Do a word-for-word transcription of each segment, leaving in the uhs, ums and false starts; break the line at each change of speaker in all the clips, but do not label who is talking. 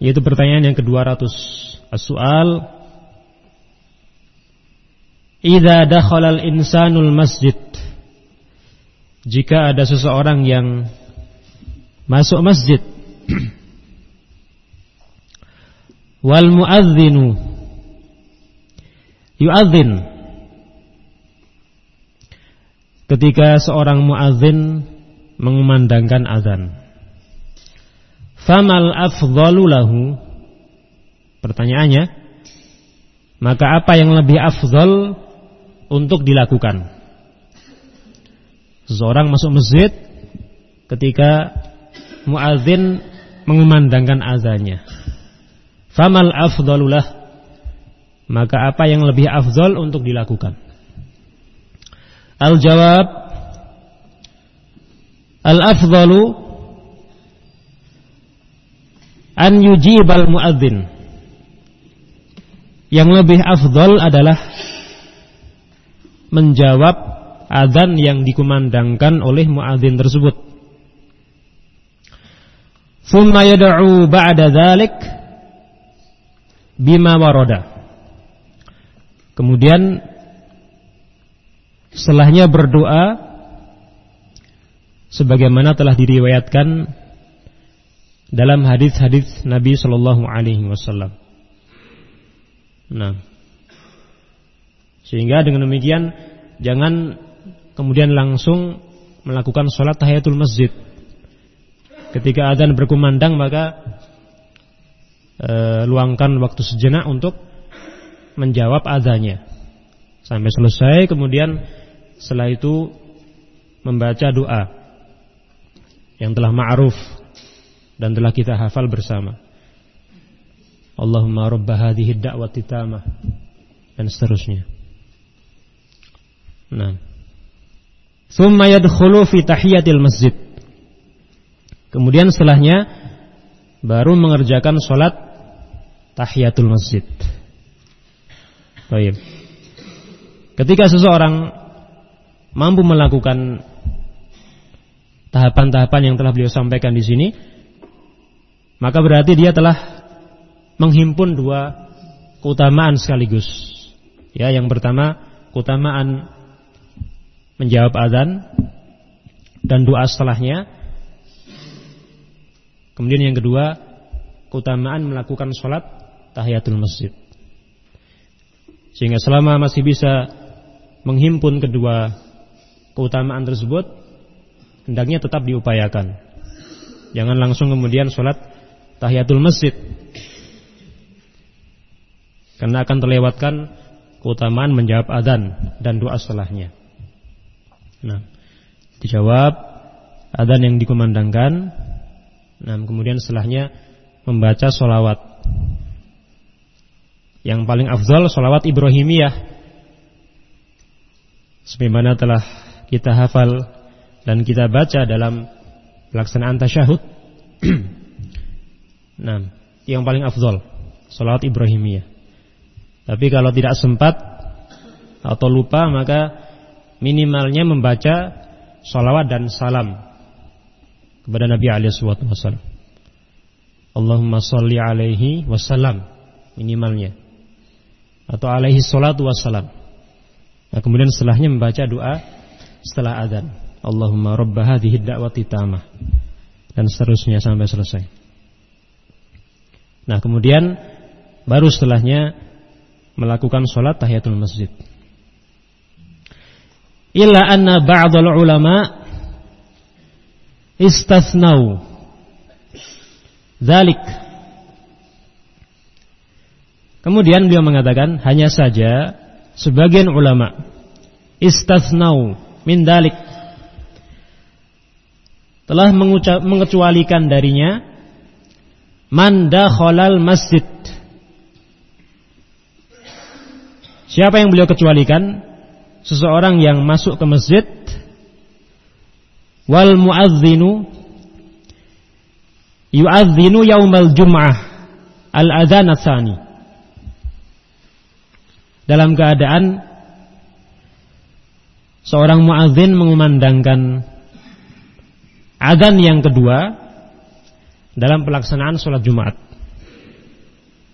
yaitu pertanyaan yang kedua ratus. As-su'al, idza dakhala al-insanul masjid, jika ada seseorang yang masuk masjid, wal muadzinu yu'adzin, ketika seorang muadzin mengumandangkan azan, famal afdhalu lahu, pertanyaannya, maka apa yang lebih afdal untuk dilakukan? Seseorang masuk masjid ketika muadzin mengumandangkan azannya, famal afdhalu lah, maka apa yang lebih afdal untuk dilakukan? Al-jawab, al-afdalu an yujibal muadzin, yang lebih afdal adalah menjawab azan yang dikumandangkan oleh muadzin tersebut. Tsumma yad'u ba'da dzalik bima warada, kemudian setelahnya berdoa sebagaimana telah diriwayatkan dalam hadis-hadis Nabi sallallahu alaihi wasallam. Nah, sehingga dengan demikian jangan kemudian langsung melakukan sholat tahiyatul masjid. Ketika azan berkumandang, maka e, luangkan waktu sejenak untuk menjawab azannya sampai selesai, kemudian setelah itu membaca doa yang telah ma'ruf dan telah kita hafal bersama. Allahumma rabba hadhihi ad-da'wati tamah, dan seterusnya. Nah, tsumma yadkhulu fi tahiyatil masjid, kemudian setelahnya baru mengerjakan salat tahiyatul masjid. Baik. Ketika seseorang mampu melakukan tahapan-tahapan yang telah beliau sampaikan di sini, maka berarti dia telah menghimpun dua keutamaan sekaligus. Ya, yang pertama keutamaan menjawab azan dan doa setelahnya. Kemudian yang kedua keutamaan melakukan sholat tahiyatul masjid. Sehingga selama masih bisa menghimpun kedua keutamaan tersebut, hendaknya tetap diupayakan. Jangan langsung kemudian sholat tahiyatul masjid, karena akan terlewatkan keutamaan menjawab azan dan doa setelahnya. Nah, dijawab azan yang dikumandangkan, nah kemudian setelahnya membaca sholawat. Yang paling afdal sholawat Ibrahimiyah, sebagaimana telah kita hafal dan kita baca dalam pelaksanaan tasyahud. Nah, yang paling afdal sholawat Ibrahimiyah. Tapi kalau tidak sempat atau lupa, maka minimalnya membaca sholawat dan salam kepada Nabi alaihi wasallam. Allahumma sholli alaihi wasallam, minimalnya, atau alaihi salatu wassalam. Nah, kemudian setelahnya membaca doa setelah azan, Allahumma rabba hadhihi ad-da'wati tamah, dan seterusnya sampai selesai. Nah, kemudian baru setelahnya melakukan sholat tahiyatul masjid. Illa anna ba'dal ulama istathnau dzalik. Kemudian beliau mengatakan, hanya saja sebagian ulama istathnau min dzalik, telah mengucap, mengecualikan darinya man dakhalal masjid. Siapa yang beliau kecualikan? Seseorang yang masuk ke masjid, wal muadzinu yu'adzinu yaumal jum'ah al-adzan ats-tsani, dalam keadaan seorang muadzin mengumandangkan azan yang kedua dalam pelaksanaan sholat Jumat.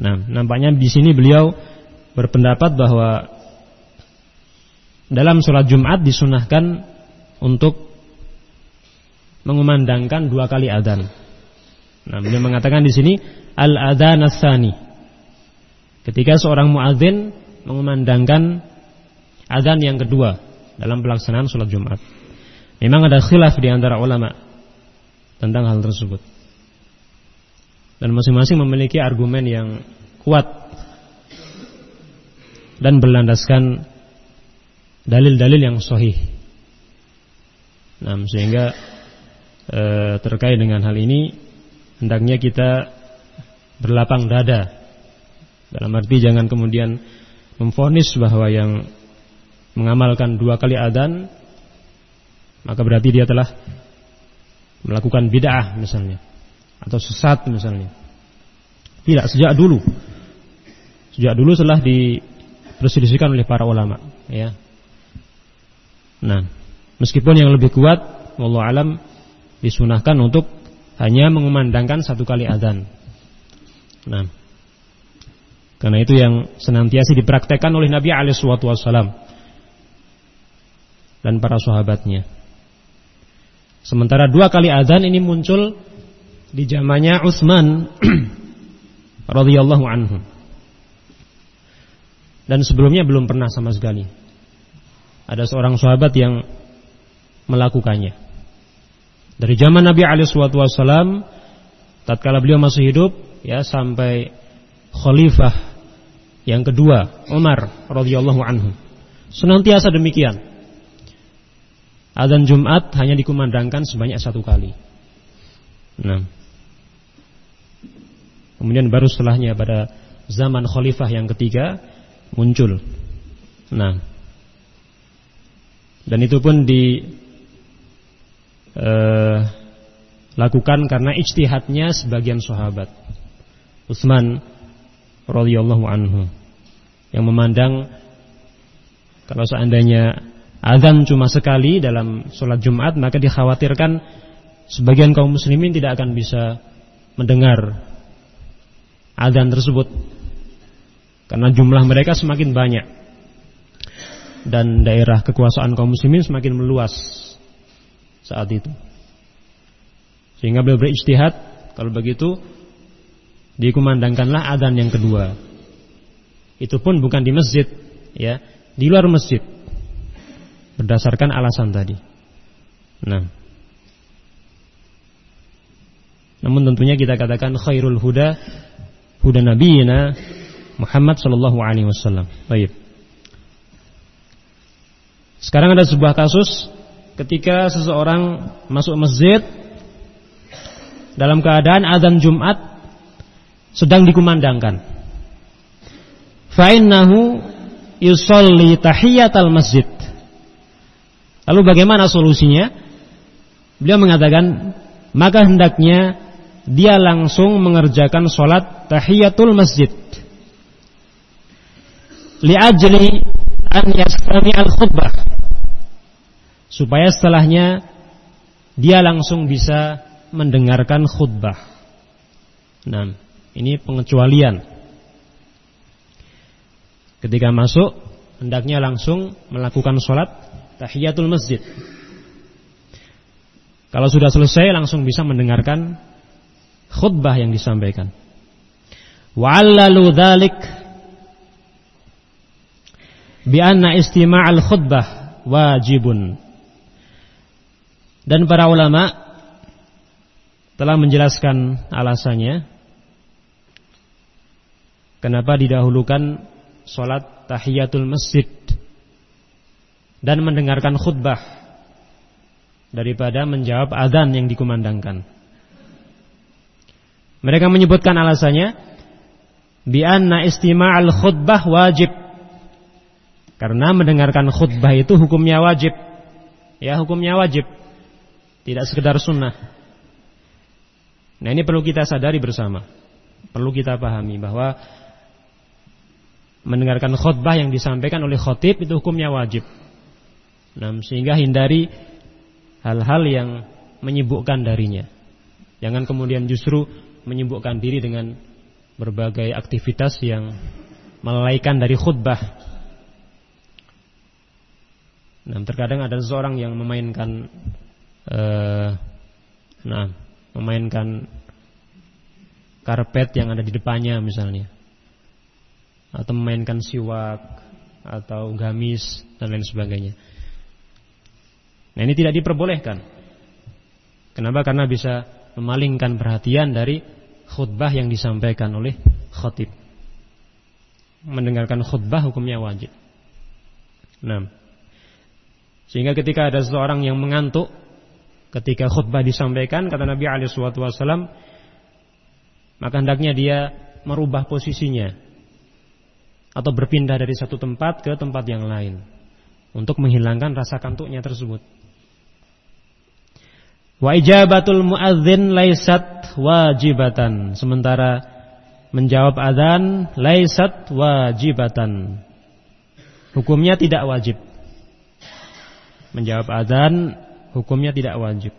Nah, nampaknya di sini beliau berpendapat bahwa dalam sholat Jumat disunahkan untuk mengumandangkan dua kali adzan. Nah, beliau mengatakan di sini al-adzan ats-tsani. Ketika seorang muadzin mengumandangkan adzan yang kedua dalam pelaksanaan sholat Jumat. Memang ada khilaf di antara ulama tentang hal tersebut. Dan masing-masing memiliki argumen yang kuat dan berlandaskan dalil-dalil yang sahih. Nah, sehingga e, terkait dengan hal ini hendaknya kita berlapang dada. Dalam arti jangan kemudian memvonis bahwa yang mengamalkan dua kali adzan maka berarti dia telah melakukan bid'ah misalnya atau sesat misalnya. Tidak, sejak dulu. Sejak dulu telah diperselisihkan oleh para ulama, ya. Nah, meskipun yang lebih kuat wallahu alam disunahkan untuk hanya mengumandangkan satu kali adzan. Nah, karena itu yang senantiasa dipraktekkan oleh Nabi alaihi wasallam dan para sahabatnya. Sementara dua kali adzan ini muncul di zamannya Utsman radhiyallahu anhu. Dan sebelumnya belum pernah sama sekali ada seorang sahabat yang melakukannya. Dari zaman Nabi alaihi wasallam tatkala beliau masih hidup, ya, sampai khalifah yang kedua Umar radhiyallahu anhu, senantiasa demikian. Adzan Jumat hanya dikumandangkan sebanyak satu kali. Nah, kemudian baru setelahnya pada zaman khalifah yang ketiga muncul. Nah, dan itu pun dilakukan eh, karena ijtihadnya sebagian sahabat. Utsman radhiyallahu anhu yang memandang kalau seandainya adzan cuma sekali dalam sholat Jumat, maka dikhawatirkan sebagian kaum muslimin tidak akan bisa mendengar adzan tersebut karena jumlah mereka semakin banyak dan daerah kekuasaan kaum muslimin semakin meluas saat itu. Sehingga beliau berijtihad, kalau begitu dikumandangkanlah adzan yang kedua. Itu pun bukan di masjid, ya, di luar masjid. Berdasarkan alasan tadi. Nah, namun tentunya kita katakan khairul huda huda nabiyina Muhammad sallallahu alaihi wasallam. Baik. Sekarang ada sebuah kasus ketika seseorang masuk masjid dalam keadaan adzan Jumat sedang dikumandangkan. Fa innahu yusolli tahiyatal masjid. Lalu bagaimana solusinya? Beliau mengatakan, maka hendaknya dia langsung mengerjakan sholat tahiyatul masjid. Li'ajli an yastami al-khutbah. Supaya setelahnya dia langsung bisa mendengarkan khutbah. Nah, ini pengecualian. Ketika masuk, hendaknya langsung melakukan sholat tahiyatul masjid. Kalau sudah selesai langsung bisa mendengarkan khutbah yang disampaikan. Wa 'allalu dzalik bi anna istima'al khutbah wajibun. Dan para ulama telah menjelaskan alasannya kenapa didahulukan salat tahiyatul masjid dan mendengarkan khutbah daripada menjawab adzan yang dikumandangkan. Mereka menyebutkan alasannya bi anna istima'al khutbah wajib. Karena mendengarkan khutbah itu hukumnya wajib. Ya, hukumnya wajib. Tidak sekedar sunnah. Nah, ini perlu kita sadari bersama. Perlu kita pahami bahwa mendengarkan khutbah yang disampaikan oleh khatib itu hukumnya wajib. Nah, sehingga hindari hal-hal yang menyibukkan darinya. Jangan kemudian justru menyibukkan diri dengan berbagai aktivitas yang melalaikan dari khutbah. Nah, terkadang ada seseorang yang memainkan uh, nah, memainkan karpet yang ada di depannya misalnya, atau memainkan siwak atau gamis dan lain sebagainya. Nah, ini tidak diperbolehkan. Kenapa? Karena bisa memalingkan perhatian dari khutbah yang disampaikan oleh khatib. Mendengarkan khutbah hukumnya wajib. Nah, sehingga ketika ada seseorang yang mengantuk ketika khutbah disampaikan, kata Nabi alaihi wasallam, maka hendaknya dia merubah posisinya atau berpindah dari satu tempat ke tempat yang lain untuk menghilangkan rasa kantuknya tersebut. Wa ijabatul muadzin laisat wajibatan, sementara menjawab adzan laisat wajibatan, hukumnya tidak wajib. Menjawab adzan hukumnya tidak wajib.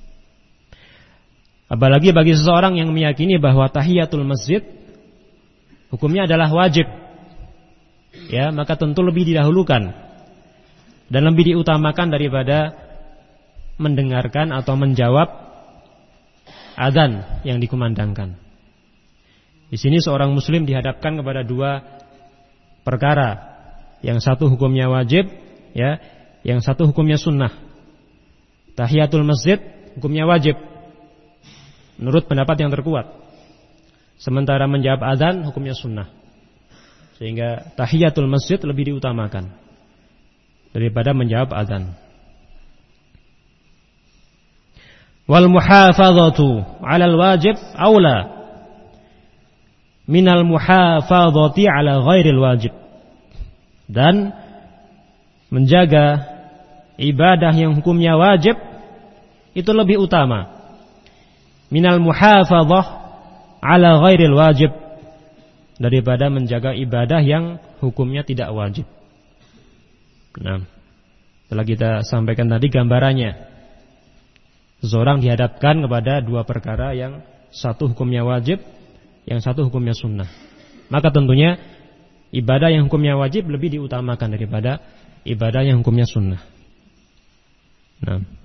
Apalagi bagi seseorang yang meyakini bahwa tahiyatul masjid hukumnya adalah wajib, ya, maka tentu lebih didahulukan dan lebih diutamakan daripada mendengarkan atau menjawab adzan yang dikumandangkan. Di sini seorang muslim dihadapkan kepada dua perkara. Yang satu hukumnya wajib, ya, yang satu hukumnya sunnah. Tahiyatul masjid hukumnya wajib menurut pendapat yang terkuat. Sementara menjawab adzan hukumnya sunnah. Sehingga tahiyatul masjid lebih diutamakan daripada menjawab adzan. Wal muhafazatu 'alal wajib aula minal muhafazati 'ala ghairil wajib. Dan menjaga ibadah yang hukumnya wajib itu lebih utama minal muhafazah 'ala ghairil wajib daripada menjaga ibadah yang hukumnya tidak wajib. Nah, setelah kita sampaikan tadi gambarannya, seseorang dihadapkan kepada dua perkara, yang satu hukumnya wajib, yang satu hukumnya sunnah. Maka tentunya ibadah yang hukumnya wajib lebih diutamakan daripada ibadah yang hukumnya sunnah. Nah,